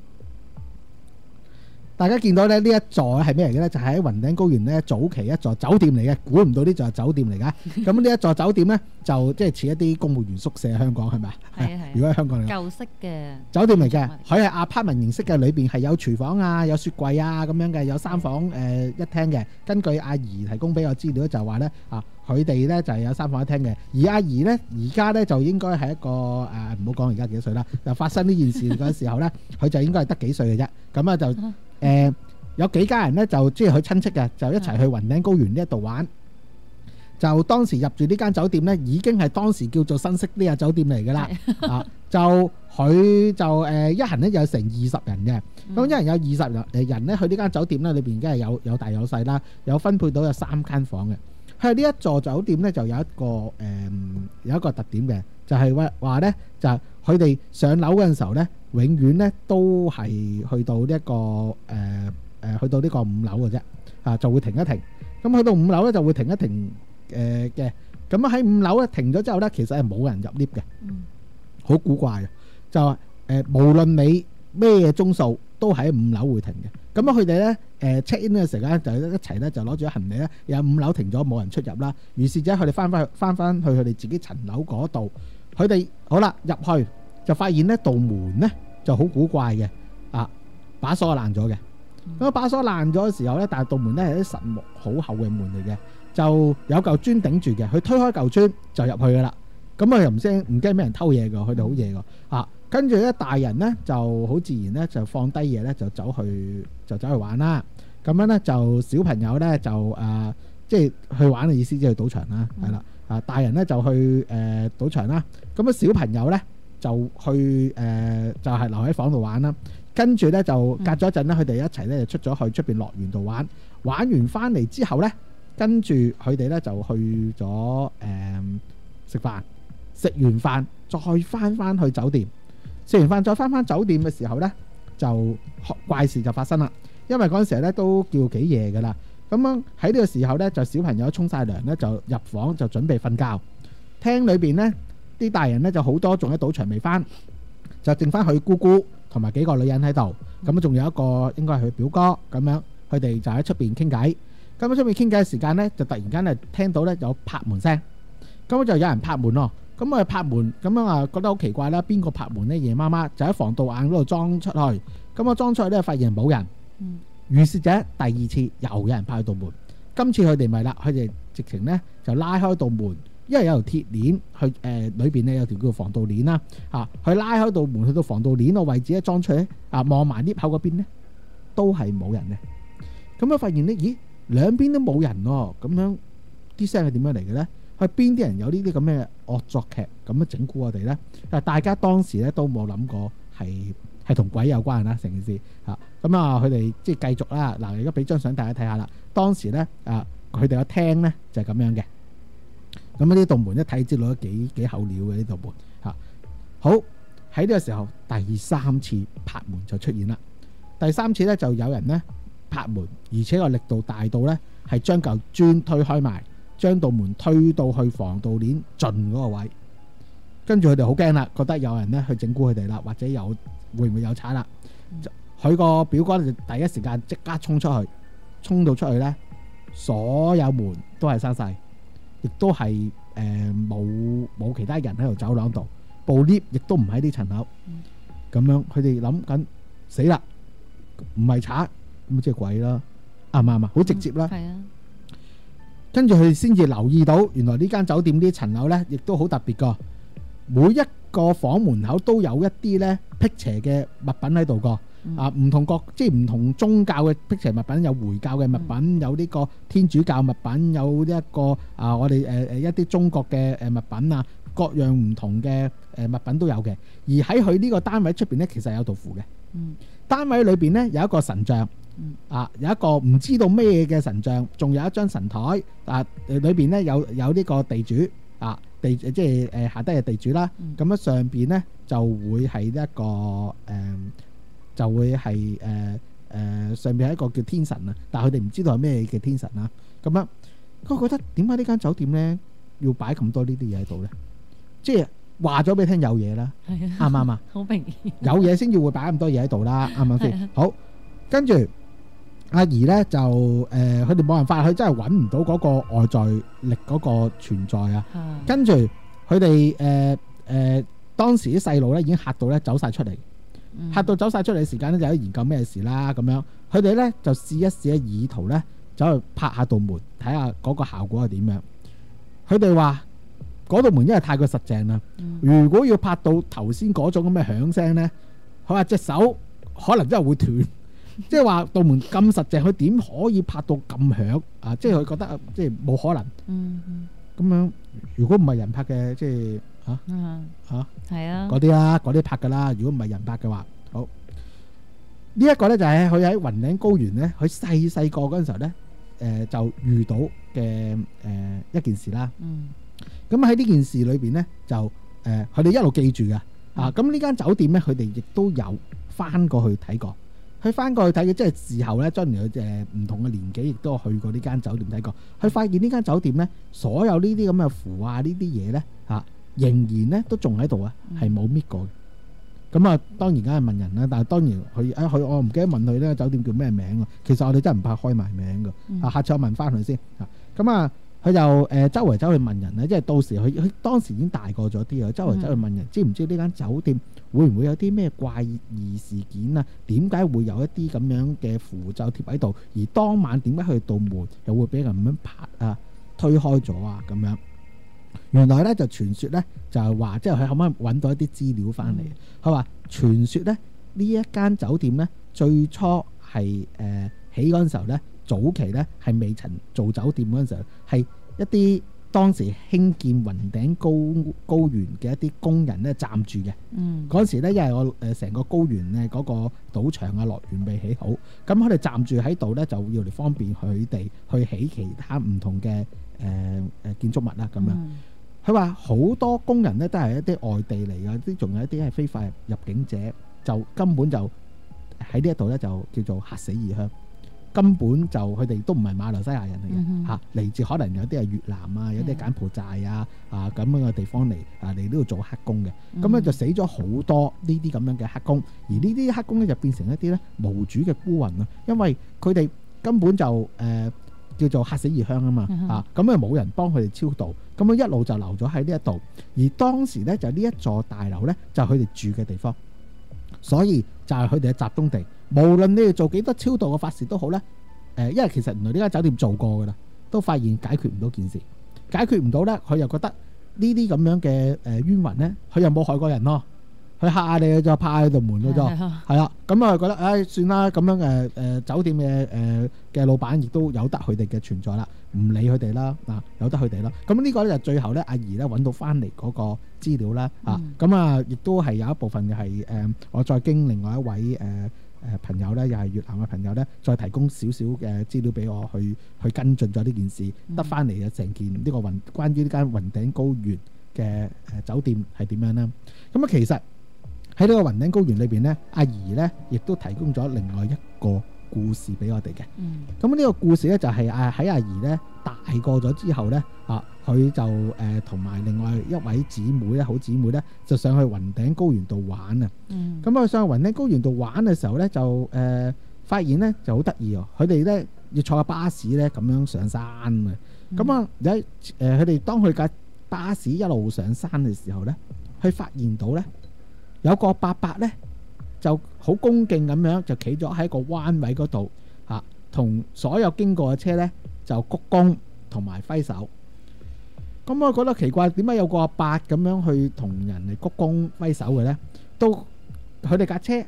大家見到咧呢一座係咩嚟嘅咧？就係喺雲頂高原咧早期一座酒店嚟嘅，估唔到呢座係酒店嚟㗎。咁呢一座酒店咧就即係似一啲公務員宿舍，香港係咪啊？係。如果喺香港嚟講， 舊式嘅酒店嚟嘅，佢係apartment形式嘅，裏邊係有廚房啊、有雪櫃啊咁樣嘅，有3房一廳嘅。根據阿怡提供俾我資料就話咧佢哋咧就係有3房1廳嘅。而阿怡咧而家咧就應該係一個唔好講而家幾多歲啦，就發生呢件事嗰時候咧，佢就應該係得幾歲嘅啫。咁啊就有幾家人咧就即係佢親戚嘅，就一齊去雲頂高原呢一度玩。就當時入住呢間酒店咧，已經係當時叫做新式呢個酒店嚟㗎啦。就佢就一行咧有成20人嘅，咁一人有20人咧去呢間酒店咧，裏邊梗係有大有細啦，有分配到有3間房嘅。佢呢一座酒店咧就有一個特點嘅，就係話咧就係佢哋上樓嗰陣時候咧，永遠咧都係去到呢一個去到呢個5樓嘅啫，就會停一停。咁去到5樓咧就會停一停嘅。咁喺5樓咧停咗之後咧，其實係冇人入 lift 嘅，好古怪嘅。就無論你咩鐘數都喺5樓會停嘅。咁佢哋咧check in 嘅時間就一齊咧就攞住行李咧，有5樓停咗冇人出入啦。於是者佢哋翻返去佢哋自己層樓嗰度，佢哋好啦入去就發現呢道門咧就好古怪嘅，把鎖爛咗嘅。咁把鎖爛咗嘅時候咧，但係道門咧係啲實木好厚嘅門嚟嘅，就有嚿磚頂住嘅。佢推開嚿磚就入去噶啦。咁佢又唔驚俾人偷嘢㗎，佢哋好嘢㗎。跟住咧大人咧就好自然咧就放低嘢咧就走去玩啦。咁樣咧就小朋友咧就即係去玩嘅意思，即係去賭場啦，係啦。大人咧就去賭場啦。咁啊小朋友咧就去就係留喺房度玩啦。跟住咧就隔咗一陣咧，佢哋一齊咧就出咗去出邊樂園度玩。玩完翻嚟之後咧，跟住佢哋咧就去咗食飯。食完飯再翻去酒店，食完飯再翻酒店嘅時候咧，就怪事就發生啦。因為嗰陣時咧都叫幾夜噶啦。咁樣喺呢個時候咧，就小朋友沖晒涼咧，就入房就準備瞓覺。廳裏邊咧啲大人咧就好多仲喺賭場未翻，就剩翻佢姑姑同埋幾個女人喺度。咁仲有一個應該係佢表哥咁樣，佢哋就喺出邊傾偈。咁喺出邊傾偈嘅時間咧，就突然間咧聽到咧有拍門聲，咁就有人拍門咯。咁啊拍門咁樣覺得好奇怪啦，邊個拍門呢？夜媽媽就喺防盜眼嗰度裝出去，咁我裝出去咧發現冇人。於是者第二次又有人拍到門，今次佢哋咪啦，佢哋直情咧就拉開道門，因為有條鐵鏈去裏邊咧有條叫防盜鏈啦，佢拉開道門去到防盜鏈個位置咧裝出去望埋 lift 口嗰邊咧都係冇人嘅。咁啊發現咧，咦兩邊都冇人喎，咁樣啲聲係點樣嚟嘅咧？係邊啲人有呢啲咁嘅惡作劇咁樣整蠱我哋咧？但係大家當時咧都冇諗過係同鬼有關啦，成件事嚇。咁佢哋即係繼續啦。嗱，而家俾張相大家睇下啦。當時咧佢哋個廳咧就係咁樣嘅。咁呢道門一睇知道都幾厚料嘅呢道門嚇。好，喺呢個時候第3次拍門就出現啦。第3次咧就有人咧拍門，而且個力度大到咧係將嚿磚推開埋。將道門推到去防盜鏈盡嗰個位，跟住佢哋好驚啦，覺得有人咧去整蠱佢哋啦，或者會唔會有賊啦？佢個表哥就第一時間即刻衝到出去咧，所有門都係閂晒，亦都係冇其他人喺度走廊度，部 lift 亦都唔喺呢層樓。咁樣佢哋諗緊死啦，唔係賊咁即係鬼啦，啱唔啱啊？好直接啦。係啊。跟住佢哋先至留意到，原來呢間酒店呢層樓呢，亦都好特別噶。每一個房門口都有一啲呢辟邪嘅物品喺度個。 唔同即係唔同宗教嘅辟邪物品，有回教嘅物品，有呢個天主教物品，有呢一個我哋一啲中國嘅物品啊，各樣唔同嘅物品都有嘅。而喺佢呢個單位出邊咧，其實有道符嘅。單位裏邊咧有一個神像，有一個唔知道咩嘅神像，仲有一張神台，裏邊咧有呢個地主即係下低嘅地主啦。咁樣上邊咧就會係一個就會係上邊係一個叫天神啊，但係佢哋唔知道係咩嘅天神啦。咁樣，我覺得點解呢間酒店咧要擺咁多呢啲嘢喺度咧？即係話咗俾你聽有嘢啦，啱唔啱啊？ 好明顯， 有嘢先至會擺咁多嘢喺度啦，啱唔啱先？好，跟住阿姨咧就佢哋冇辦法，佢真係揾唔到嗰個外在力嗰個存在啊。跟住佢哋當時啲細路咧已經嚇到咧走晒出嚟。嚇到走晒出嚟嘅時間咧，就喺研究咩事啦咁樣。佢哋咧就試一試意圖咧，走去拍下道門，睇下嗰個效果係點樣。佢哋話嗰道門因為太過實淨啦，如果要拍到頭先嗰種咁嘅響聲咧，佢話隻手可能真係會斷。即係話道門咁實淨，佢點可以拍到咁響啊？即係佢覺得即係冇可能。咁樣如果唔係人拍嘅，即係。係啊，嗰啲啦，嗰啲拍噶啦。如果唔係人拍嘅話，好呢一個咧就係佢喺雲頂高原咧，佢細個嗰陣時候咧，就遇到嘅一件事啦。咁喺呢件事裏邊咧，就佢哋一路記住嘅咁呢間酒店咧，佢哋亦都有翻過去睇過。佢翻過去睇嘅，即係事後咧，將來佢唔同嘅年紀，亦都去過呢間酒店睇過。佢發現呢間酒店咧，所有呢啲咁嘅符呢啲嘢咧仍然咧都仲喺度啊，係冇搣過嘅。咁當然梗係問人啦，但係當然佢我唔記得問佢呢個酒店叫咩名喎。其實我哋真係唔怕開埋名㗎。下次我問翻佢先。咁佢就周圍走去問人咧，即係到時佢當時已經大個咗啲啊，周圍走去問人，知唔知呢間酒店會唔會有啲咩怪異事件啊？點解會有一啲咁樣嘅符咒貼喺度？而當晚點解佢道門又會俾人咁樣拍推開咗啊？咁樣。原來咧就傳說咧就係話，即係佢可唔可以揾到一啲資料翻嚟？佢話傳說咧呢一間酒店咧最初係起嗰陣時候咧，早期咧係未曾做酒店嗰陣時候，係一啲當時興建雲頂高原嘅一啲工人咧暫住嘅。嗰陣時咧，因為我成個高原咧嗰個賭場樂園未起好，咁佢哋暫住喺度咧，就要嚟方便佢哋去起其他唔同嘅建築物啦咁樣。佢話好多工人咧都係一啲外地嚟嘅，啲仲有一啲係非法入境者，就根本就喺呢一度咧就叫做嚇死異鄉。根本就佢哋都唔係馬來西亞人嚟嘅嚟自可能有啲係越南啊，有啲柬埔寨咁樣嘅地方嚟嚟呢度做黑工嘅。咁咧就死咗好多呢啲咁樣嘅黑工，而呢啲黑工咧就變成一啲咧無主嘅孤魂啊，因為佢哋根本就叫做嚇死異鄉啊嘛咁啊冇人幫佢哋超度，咁樣一路就留咗喺呢一度。而當時咧就呢一座大樓咧就係佢哋住嘅地方，所以就係佢哋嘅集中地。無論你哋做幾多超度嘅法事都好咧，因為其實原來呢間酒店做過噶啦，都發現解決唔到件事，解決唔到咧，佢又覺得呢啲咁樣嘅冤魂咧，佢又冇害過人咯，佢嚇下你就趴喺度門嗰度，係啦，咁啊覺得算啦，咁樣酒店嘅老闆亦都有得佢哋嘅存在啦，唔理佢哋啦，有得佢哋啦。咁呢個咧就最後咧，阿姨咧揾到翻嚟嗰個資料啦，咁亦都係有一部分係我再經另外一位朋友咧，又係越南嘅朋友咧，再提供少少嘅資料俾我去跟進咗呢件事，得翻嚟嘅成件呢個關於呢間雲頂高原嘅酒店係點樣啦。咁其實喺呢個雲頂高原裏邊咧，阿姨咧亦都提供咗另外一個故事俾我哋嘅。咁呢個故事咧就係喺阿姨咧大個咗之後咧佢就同埋另外一位姊妹咧，好姊妹咧，就上去雲頂高原度玩啊。咁佢上去雲頂高原度玩嘅時候咧，就發現咧就好得意喎。佢哋咧要坐架巴士咧咁樣上山啊。咁佢哋當佢架巴士一路上山嘅時候咧，佢發現到咧有個伯伯咧就好恭敬咁樣就企咗喺個彎位嗰度同所有經過嘅車咧就鞠躬同埋揮手。咁我覺得奇怪，點解有個阿伯咁樣去同人嚟鞠躬揮手嘅咧？到佢哋架車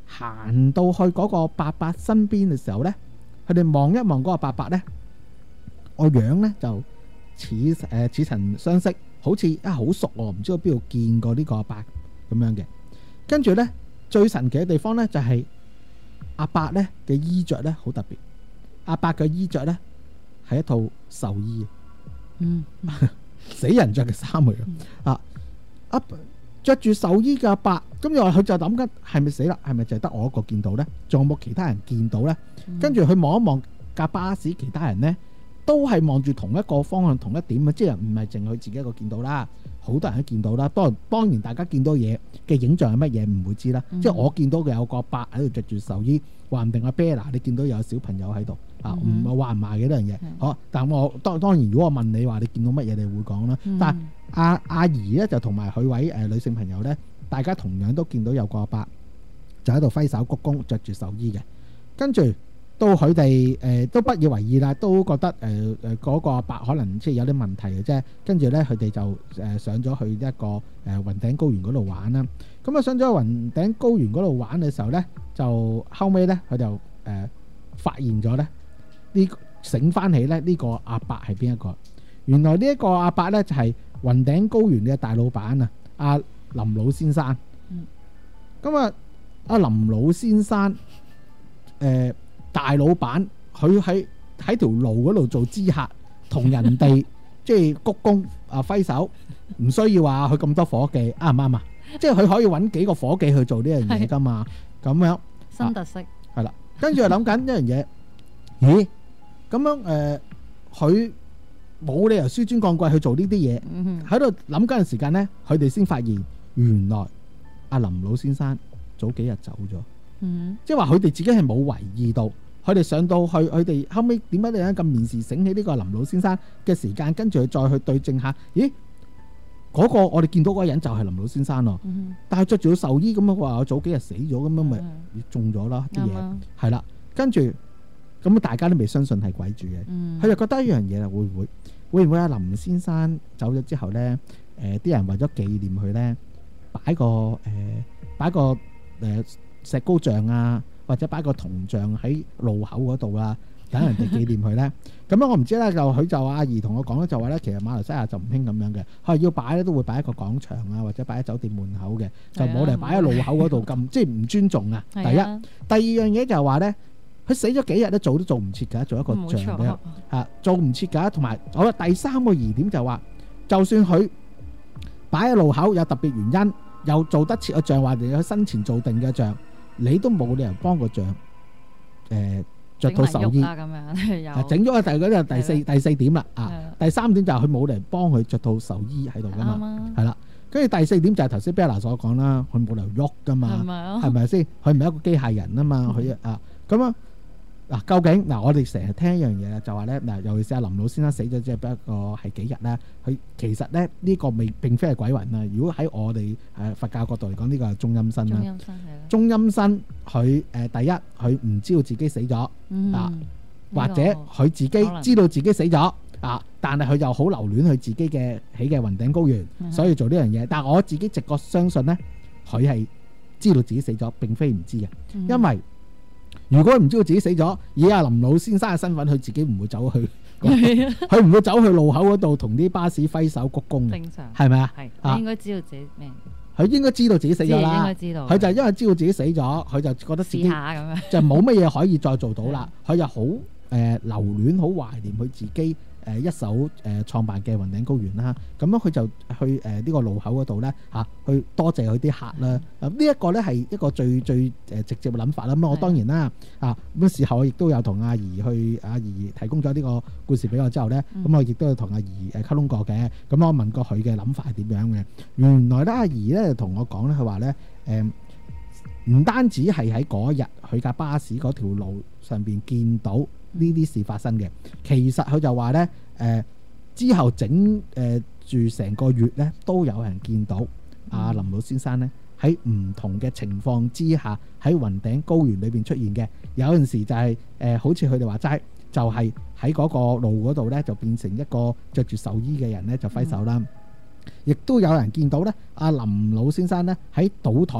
行到去嗰個伯伯身邊嘅時候呢，佢哋望一望嗰個伯伯呢，個樣呢就似曾相識，好似好熟喎，唔知喺邊度見過呢個阿伯咁樣嘅。跟住呢，最神奇嘅地方呢，就係阿伯呢嘅衣着呢好特別，阿伯嘅衣着呢係一套壽衣，死人着嘅衫嚟嘅着住壽衣嘅阿伯，咁又話佢就諗緊係咪死啦？係咪就係得我一個見到呢？仲有冇其他人見到呢？跟住佢望一望架巴士，其他人呢都係望住同一個方向同一點，即係唔係淨佢自己一個見到啦，好多人都見到啦。當然大家見到嘢嘅影像係乜嘢唔會知啦。即係我見到嘅有個阿伯喺度着住壽衣，話唔定阿 Bella 你見到有小朋友喺度唔係話唔埋嘅呢樣嘢。好，但我當然如果我問你話你見到乜嘢，你會講啦。但係阿姨咧就同埋佢位女性朋友咧，大家同樣都見到有個阿伯就喺度揮手鞠躬，着住壽衣嘅。跟住到佢哋都不以為意啦，都覺得嗰個阿伯可能即係有啲問題嘅啫。跟住咧佢哋就上咗去一個雲頂高原嗰度玩啦。咁上咗雲頂高原嗰度玩嘅時候咧，就後尾咧佢就發現咗咧醒翻起咧呢個阿伯係邊一個？原來呢一個阿伯咧就係雲頂高原嘅大老闆啊，阿林老先生。咁阿林老先生大老闆，佢喺條路嗰度做知客，同人哋即係鞠躬揮手，唔需要話佢咁多伙計，啱唔啱啊？即係佢可以揾幾個伙計去做呢樣嘢噶嘛？咁樣新特色係啦。跟住又諗緊一樣嘢，咦？咁樣佢冇理由紆尊降貴去做呢啲嘢，喺度諗緊嘅時間呢，佢哋先發現原來阿林老先生早幾日走咗。即係話佢哋自己係冇為意到，佢哋上到去，佢哋後尾點解你咁面時醒起呢個林老先生嘅時間，跟住再去對證下，咦？嗰個我哋見到嗰個人就係林老先生咯，但係着住壽衣咁樣話，我早幾日死咗咁樣，咪中咗啦啲嘢，係啦。跟住咁大家都未相信係鬼住嘅，佢就覺得一樣嘢啦，會唔會阿林先生走咗之後呢？啲人為咗紀念佢呢，擺個石膏像啊，或者擺個銅像喺路口嗰度啊，等人哋紀念佢呢。咁樣我唔知咧，佢就阿姨同我講咧，就話咧，其實馬來西亞就唔興咁樣嘅，佢要擺咧都會擺喺個廣場啊，或者擺喺酒店門口嘅，就冇嚟擺喺路口嗰度咁，即係唔尊重啊。第一，第二樣嘢就係話咧，佢死咗幾日都做唔切㗎，做一個像嘅做唔切㗎。同埋好啦，第三個疑點就話，就算佢擺喺路口有特別原因，又做得切個像，或者佢生前做定嘅像，你都冇理由幫個像着套壽衣整咗啊！第四點啦第三點就係佢冇嚟幫佢着套壽衣喺度噶嘛，係啦。跟住第四點就係頭先 Bella 所講啦，佢冇嚟喐噶嘛，係咪先？佢唔係一個機械人啊嘛，佢咁樣嗱，究竟我哋成日聽一樣嘢就話咧尤其是阿林老先生死咗只不過係幾日咧，佢其實咧呢個並非係鬼魂啊。如果喺我哋佛教角度嚟講，呢個係中陰身啦。中陰身佢第一佢唔知道自己死咗或者佢自己知道自己死咗但係佢又好留戀佢自己嘅起嘅雲頂高原，所以做呢樣嘢。但係我自己直覺相信咧，佢係知道自己死咗，並非唔知嘅，因為如果唔知道自己死咗，以阿林老先生嘅身份，佢自己唔會走去，佢唔會走去路口嗰度同啲巴士揮手鞠躬嘅，正常係咪啊？ 係應該知道自己咩？ 佢應該知道自己死咗啦，佢就因為知道自己死咗，佢就覺得自己就冇乜嘢可以再做到啦。佢就好留戀、好懷念佢自己一手創辦嘅雲頂高原啦。咁樣佢就去呢個路口嗰度咧去多謝佢啲客啦。呢一個咧係一個最直接嘅諗法啦。咁我當然啦咁時候我亦都有同阿姨提供咗呢個故事俾我之後咧，咁我亦都有同阿姨溝通過嘅。咁我問過佢嘅諗法係點樣嘅。原來咧阿姨咧同我講咧，佢話咧唔單止係喺嗰日佢架巴士嗰條路上邊見到呢啲事發生嘅，其實佢就話咧之後整住成個月咧都有人見到阿林老先生咧喺唔同嘅情況之下喺雲頂高原裏邊出現嘅。有陣時就係好似佢哋話齋，就係喺嗰個路嗰度咧就變成一個着住壽衣嘅人咧就揮手啦。亦都有人見到咧阿林老先生咧喺賭台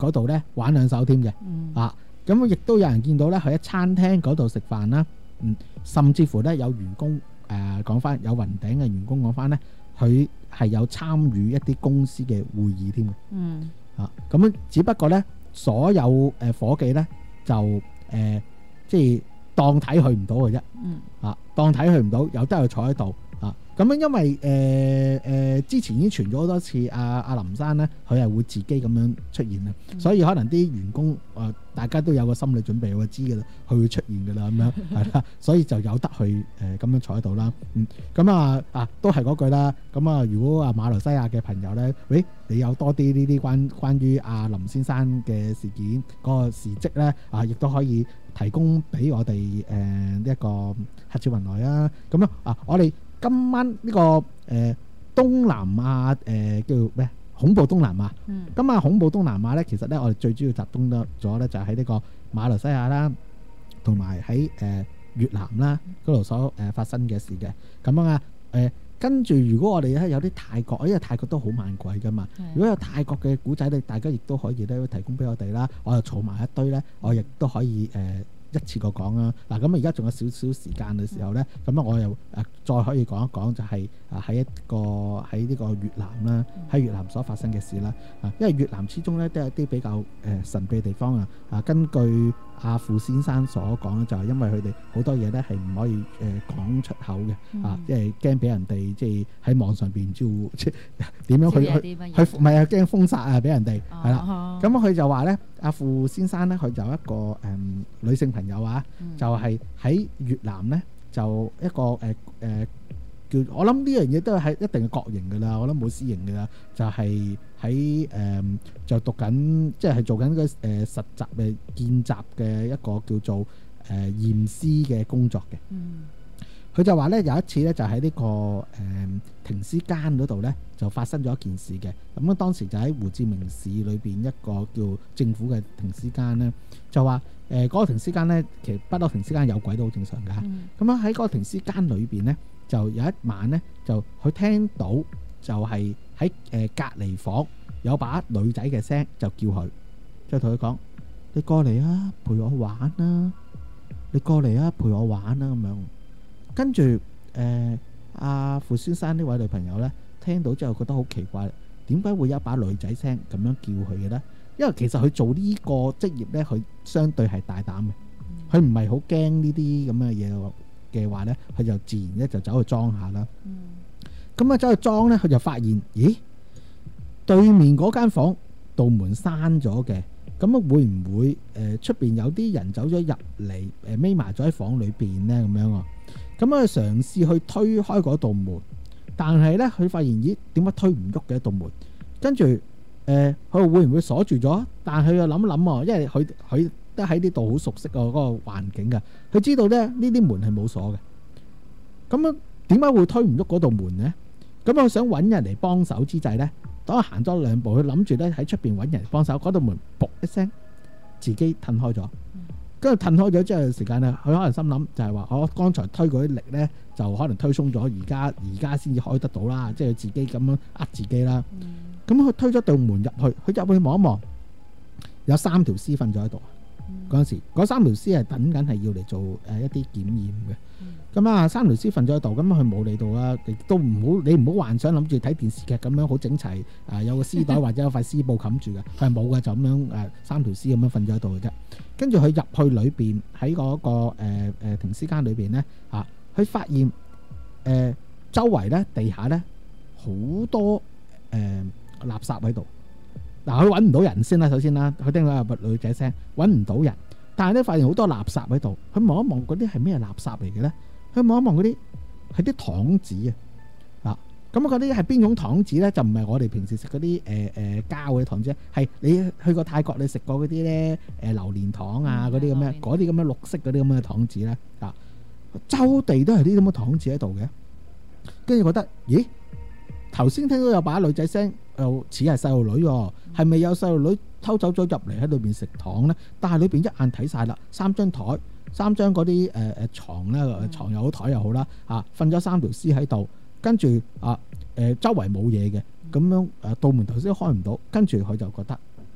嗰度咧玩兩手添嘅，咁亦都有人見到咧，佢喺餐廳嗰度食飯啦，甚至乎咧有員工講翻，有雲頂嘅員工講翻咧，佢係有參與一啲公司嘅會議添嘅，咁樣只不過咧，所有夥計咧就即係當睇佢唔到嘅啫，當睇佢唔到，有得佢坐喺度。咁樣因為之前已經傳咗好多次，阿林生咧佢係會自己咁樣出現啊，所以可能啲員工大家都有個心理準備，我知㗎啦，佢會出現㗎啦，咁樣係啦，所以就有得去咁樣坐喺度啦。咁都係嗰句啦。咁如果馬來西亞嘅朋友咧，你有多啲呢啲關於阿林先生嘅事件嗰個事蹟咧，亦都可以提供俾我哋呢一個客似雲來啊。咁樣我哋今晚呢個東南亞叫咩？恐怖東南亞。今晚恐怖東南亞咧，其實咧我哋最主要集中咗咧就喺呢個馬來西亞啦，同埋喺越南啦嗰度所發生嘅事嘅。咁樣跟住如果我哋咧有啲泰國，因為泰國都好猛鬼噶嘛。如果有泰國嘅古仔咧，大家亦都可以咧提供俾我哋啦。我又儲埋一堆咧，我亦都可以一次過講啦。嗱，咁而家仲有少少時間嘅時候咧，咁我又再可以講一講，就係喺呢個越南啦，喺越南所發生嘅事啦。因為越南始終咧都有啲比較神秘嘅地方啊。根據阿傅先生所講咧，就係因為佢哋好多嘢咧係唔可以講出口嘅，即係驚俾人哋即係喺網上邊即係點樣去唔係驚封殺啊，俾人哋係啦。咁佢就話咧，阿傅先生咧佢有一個女性朋友就係喺越南咧就一個叫我諗呢樣嘢都係一定係國營㗎啦，我諗冇私營㗎啦，就係喺就讀緊即係做緊個實習嘅見習嘅一個叫做驗屍嘅工作嘅。佢就話咧有一次咧就喺呢個停屍間嗰度咧就發生咗一件事嘅。咁當時就喺胡志明市裏邊一個叫政府嘅停屍間咧，就話嗰個停屍間咧其實不嬲停屍間有鬼都好正常㗎。咁喺嗰個停屍間裏邊咧就有一晚咧就佢聽到就係喺隔離房有把女仔嘅聲就叫佢，就同佢講：你過嚟啊，陪我玩啊！你過嚟啊，陪我玩啊！咁樣。跟住阿傅先生呢位女朋友咧，聽到之後覺得好奇怪，點解會有一把女仔聲咁樣叫佢嘅咧？因為其實佢做呢個職業咧，佢相對係大膽嘅，佢唔係好驚呢啲咁嘅嘢嘅話咧，佢就自然咧就走去裝下啦。咁走去裝咧，佢就發現，咦，對面嗰間房道門閂咗嘅，咁會唔會出邊有啲人走咗入嚟匿埋咗喺房裏邊咧？咁樣啊？咁佢嘗試去推開嗰道門，但係咧佢發現，咦，點解推唔喐嘅一道門？跟住佢會唔會鎖住咗？但係佢又諗諗喎，因為佢都喺呢度好熟悉嗰個環境嘅，佢知道咧呢啲門係冇鎖嘅。咁樣點解會推唔喐嗰道門呢？咁佢想揾人嚟幫手之際咧，當我行咗兩步，佢諗住咧喺出邊揾人嚟幫手，嗰道門噗一聲自己褪開咗。跟住褪開咗之後嘅時間咧，佢可能心諗就係話：我剛才推嗰啲力咧，就可能推鬆咗，而家先至開得到啦，即係自己咁樣呃自己啦。咁佢推咗道門入去，佢入去望一望，有3條屍瞓咗喺度。嗰陣時，嗰3條屍係等緊係要嚟做一啲檢驗嘅。咁3條屍瞓咗喺度，咁佢冇理到啦，亦都你唔好幻想諗住睇電視劇咁樣好整齊，有個屍袋或者有塊屍布冚住嘅，佢係冇嘅，就咁樣3條屍咁樣瞓咗喺度嘅啫。跟住佢入去裏邊喺嗰個停屍間裏邊咧，佢發現周圍咧地下咧好多垃圾喺度。嗱，佢揾唔到人先啦，首先啦，佢聽到有個女仔聲，揾唔到人，但係咧發現好多垃圾喺度。佢望一望嗰啲係咩垃圾嚟嘅咧？佢望一望嗰啲係啲糖紙啊！咁嗰啲係邊種糖紙咧？就唔係我哋平時食嗰啲膠嘅糖紙，係你去過泰國你食過嗰啲咧榴蓮糖啊嗰啲咁嘅嗰啲咁嘅綠色嗰啲咁嘅糖紙咧啊！周地都係啲咁嘅糖紙喺度嘅，跟住覺得咦？頭先聽到有把女仔聲，又似係細路女喎，係咪有細路女偷走咗入嚟喺裏邊食糖咧？但係裏邊一眼睇晒啦，3張台，3張嗰啲牀咧，牀又好，台又好啦，瞓咗3條屍喺度，跟住周圍冇嘢嘅，咁樣道門頭先開唔到，跟住佢就覺得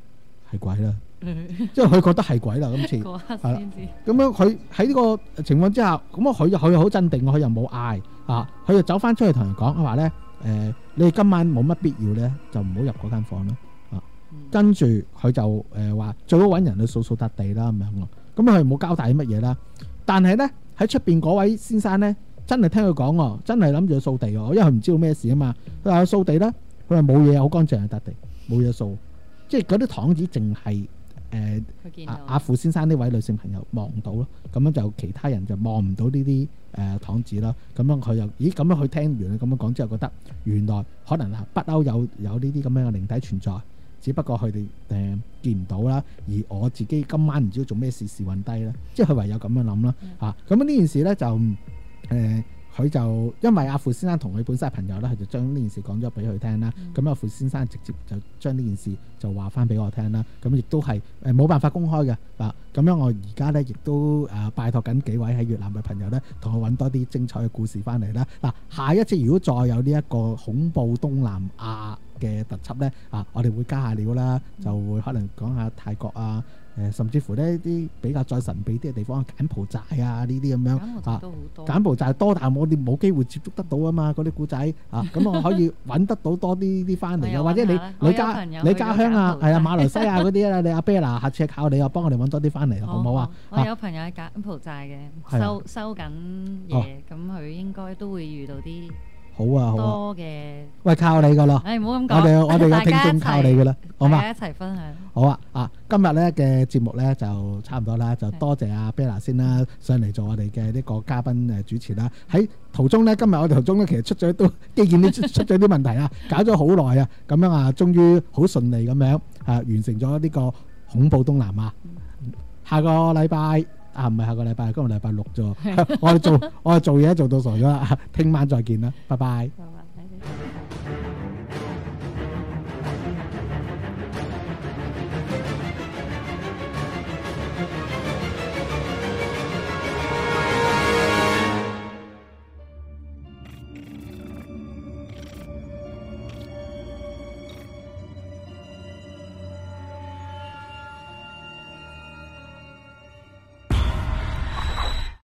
係鬼啦，即係佢覺得係鬼啦，今次嗰刻係啦先知。 咁樣佢喺呢個情況之下，咁佢又好鎮定，佢又冇嗌啊，佢就走翻出去同人講，佢話咧你哋今晚冇乜必要咧，就唔好入嗰間房啦。跟住佢就話最好揾人去掃掃笪地啦咁樣咯。咁佢冇交代乜嘢啦。但係咧喺出邊嗰位先生咧，真係聽佢講喎，真係諗住去掃地喎，因為佢唔知道咩事啊嘛。佢話掃地啦，佢話冇嘢，好乾淨啊笪地，冇嘢掃。即係嗰啲堂子淨係阿傅先生呢位女性朋友望到咯，咁樣就其他人就望唔到呢啲堂子啦。咁樣佢又咁樣佢聽完佢咁樣講之後，覺得原來可能不嬲有呢啲咁樣嘅靈體存在，只不過佢哋見唔到啦。而我自己今晚唔知道做咩事運低啦，即係佢唯有咁樣諗啦嚇。咁呢件事咧就佢就因為阿傅先生同佢本身係朋友啦，佢就將呢件事講咗俾佢聽啦。咁阿傅先生直接就將呢件事就話翻俾我聽啦。咁亦都係冇辦法公開嘅嗱。咁樣我而家咧亦都拜託緊幾位喺越南嘅朋友咧，同我揾多啲精彩嘅故事翻嚟啦。嗱，下一次如果再有呢一個恐怖東南亞嘅特輯咧，我哋會加下料啦，就會可能講下泰國啊。甚至乎呢啲比較再神秘啲嘅地方，柬埔寨啊呢啲咁樣啊，柬埔寨多，但係我哋冇機會接觸得到啊嘛，嗰啲古仔啊，咁我可以揾得到多啲翻嚟啊，或者你家鄉啊，係啊馬來西亞嗰啲啊，你阿 Bella 下次靠你啊，幫我哋揾多啲翻嚟，好唔好啊？ 我有朋友喺柬埔寨嘅，收緊嘢，咁佢應該都會遇到啲。 好啊，好啊， 多嘅， 喂，靠你噶咯， 唔好咁講， 我哋嘅聽眾靠你噶啦，好嘛？ 大家一齊分享。 好啊，今日咧嘅節目咧就差唔多啦，就多謝阿 Bella 先啦，上嚟做我哋嘅呢個嘉賓主持啦。喺途中咧，今日我哋途中咧，其實出咗基建都出咗啲問題啊，搞咗好耐啊，咁樣啊，終於好順利咁樣完成咗呢個恐怖東南亞。下個禮拜。唔係下個禮拜，今日禮拜六啫。我哋做嘢做到傻咗啦。聽晚再見啦，拜拜。